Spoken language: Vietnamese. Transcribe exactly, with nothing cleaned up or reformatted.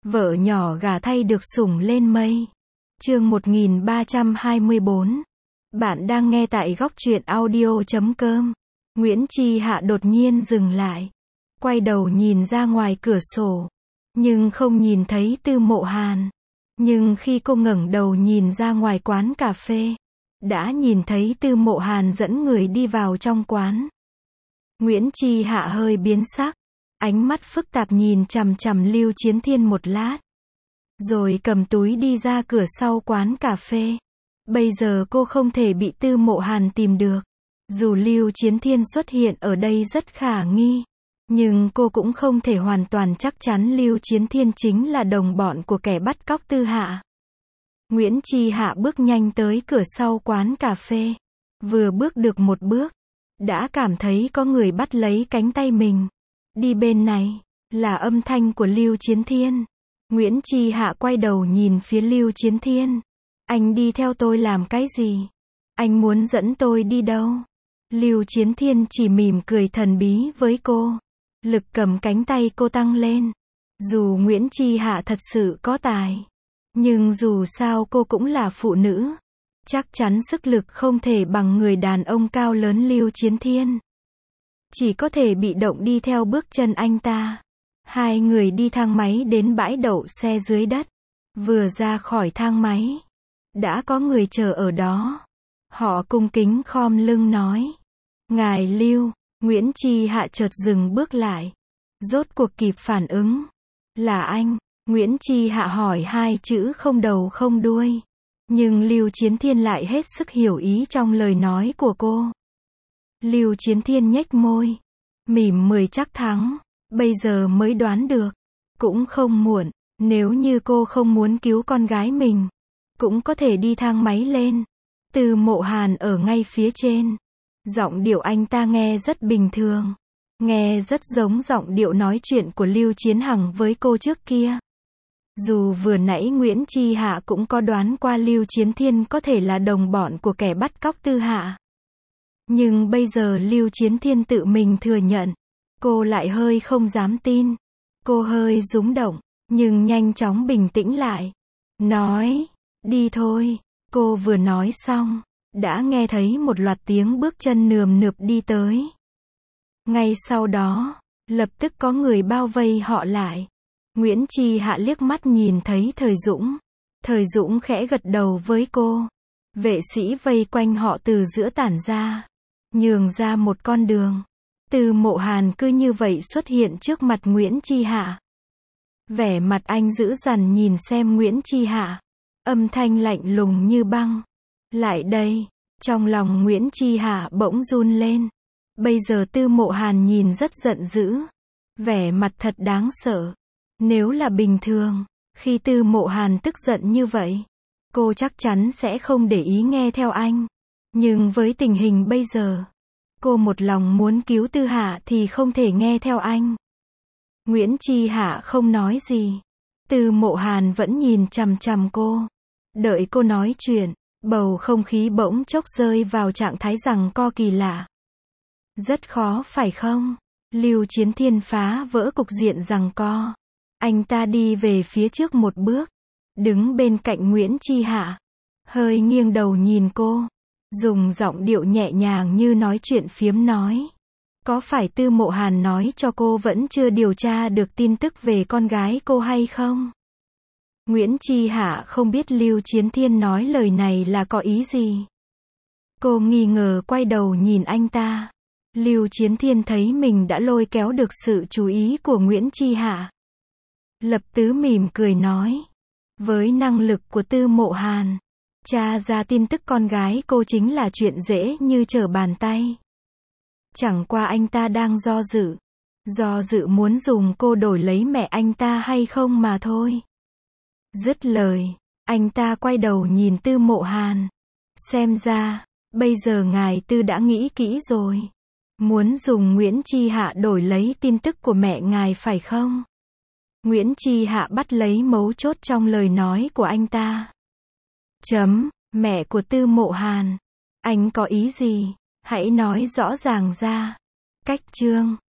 Vợ nhỏ gả thay được sủng lên mây. Chương một nghìn ba trăm hai mươi bốn. Bạn đang nghe tại góc truyện audio chấm com. Nguyễn Chi Hạ đột nhiên dừng lại. Quay đầu nhìn ra ngoài cửa sổ. Nhưng không nhìn thấy Tư Mộ Hàn. Nhưng khi cô ngẩng đầu nhìn ra ngoài quán cà phê, đã nhìn thấy Tư Mộ Hàn dẫn người đi vào trong quán. Nguyễn Chi Hạ hơi biến sắc. Ánh mắt phức tạp nhìn chằm chằm Lưu Chiến Thiên một lát. Rồi cầm túi đi ra cửa sau quán cà phê. Bây giờ cô không thể bị Tư Mộ Hàn tìm được. Dù Lưu Chiến Thiên xuất hiện ở đây rất khả nghi. Nhưng cô cũng không thể hoàn toàn chắc chắn Lưu Chiến Thiên chính là đồng bọn của kẻ bắt cóc Tư Hạ. Nguyễn Chi Hạ bước nhanh tới cửa sau quán cà phê. Vừa bước được một bước, đã cảm thấy có người bắt lấy cánh tay mình. Đi bên này, là âm thanh của Lưu Chiến Thiên. Nguyễn Chi Hạ quay đầu nhìn phía Lưu Chiến Thiên. Anh đi theo tôi làm cái gì? Anh muốn dẫn tôi đi đâu? Lưu Chiến Thiên chỉ mỉm cười thần bí với cô. Lực cầm cánh tay cô tăng lên. Dù Nguyễn Chi Hạ thật sự có tài, nhưng dù sao cô cũng là phụ nữ. Chắc chắn sức lực không thể bằng người đàn ông cao lớn Lưu Chiến Thiên. Chỉ có thể bị động đi theo bước chân anh ta. Hai người đi thang máy đến bãi đậu xe dưới đất. Vừa ra khỏi thang máy, đã có người chờ ở đó. Họ cung kính khom lưng nói: Ngài Lưu. Nguyễn Chi Hạ chợt dừng bước lại. Rốt cuộc kịp phản ứng. Là anh. Nguyễn Chi Hạ hỏi hai chữ không đầu không đuôi. Nhưng Lưu Chiến Thiên lại hết sức hiểu ý trong lời nói của cô. Lưu Chiến Thiên nhếch môi, mỉm mười chắc thắng. Bây giờ mới đoán được. Cũng không muộn. Nếu như cô không muốn cứu con gái mình, cũng có thể đi thang máy lên. Tư Mộ Hàn ở ngay phía trên. Giọng điệu anh ta nghe rất bình thường. Nghe rất giống giọng điệu nói chuyện của Lưu Chiến Hằng với cô trước kia. Dù vừa nãy Nguyễn Chi Hạ cũng có đoán qua Lưu Chiến Thiên có thể là đồng bọn của kẻ bắt cóc Tư Hạ. Nhưng bây giờ Lưu Chiến Thiên tự mình thừa nhận. Cô lại hơi không dám tin. Cô hơi rúng động, nhưng nhanh chóng bình tĩnh lại. Nói, đi thôi. Cô vừa nói xong, đã nghe thấy một loạt tiếng bước chân nườm nượp đi tới. Ngay sau đó, lập tức có người bao vây họ lại. Nguyễn Chi Hạ liếc mắt nhìn thấy Thời Dũng. Thời Dũng khẽ gật đầu với cô. Vệ sĩ vây quanh họ từ giữa tản ra, nhường ra một con đường. Tư Mộ Hàn cứ như vậy xuất hiện trước mặt Nguyễn Chi Hạ. Vẻ mặt anh dữ dằn nhìn xem Nguyễn Chi Hạ. Âm thanh lạnh lùng như băng. Lại đây. Trong lòng Nguyễn Chi Hạ bỗng run lên. Bây giờ Tư Mộ Hàn nhìn rất giận dữ. Vẻ mặt thật đáng sợ. Nếu là bình thường, khi Tư Mộ Hàn tức giận như vậy, cô chắc chắn sẽ không để ý nghe theo anh. Nhưng với tình hình bây giờ, cô một lòng muốn cứu Tư Hạ thì không thể nghe theo anh. Nguyễn Chi Hạ không nói gì. Tư Mộ Hàn vẫn nhìn chằm chằm cô. Đợi cô nói chuyện, bầu không khí bỗng chốc rơi vào trạng thái giằng co kỳ lạ. Rất khó phải không? Lưu Chiến Thiên phá vỡ cục diện giằng co. Anh ta đi về phía trước một bước, đứng bên cạnh Nguyễn Chi Hạ, hơi nghiêng đầu nhìn cô, dùng giọng điệu nhẹ nhàng như nói chuyện phiếm nói: Có phải Tư Mộ Hàn nói cho cô vẫn chưa điều tra được tin tức về con gái cô hay không? Nguyễn Chi Hạ không biết Lưu Chiến Thiên nói lời này là có ý gì. Cô nghi ngờ quay đầu nhìn anh ta. Lưu Chiến Thiên thấy mình đã lôi kéo được sự chú ý của Nguyễn Chi Hạ. Lập tức mỉm cười nói: Với năng lực của Tư Mộ Hàn, tra ra tin tức con gái cô chính là chuyện dễ như trở bàn tay. Chẳng qua anh ta đang do dự. Do dự muốn dùng cô đổi lấy mẹ anh ta hay không mà thôi. Dứt lời, anh ta quay đầu nhìn Tư Mộ Hàn. Xem ra, bây giờ ngài Tư đã nghĩ kỹ rồi. Muốn dùng Nguyễn Chi Hạ đổi lấy tin tức của mẹ ngài phải không? Nguyễn Chi Hạ bắt lấy mấu chốt trong lời nói của anh ta. Chấm, mẹ của Tư Mộ Hàn. Anh có ý gì? Hãy nói rõ ràng ra. Cách chương.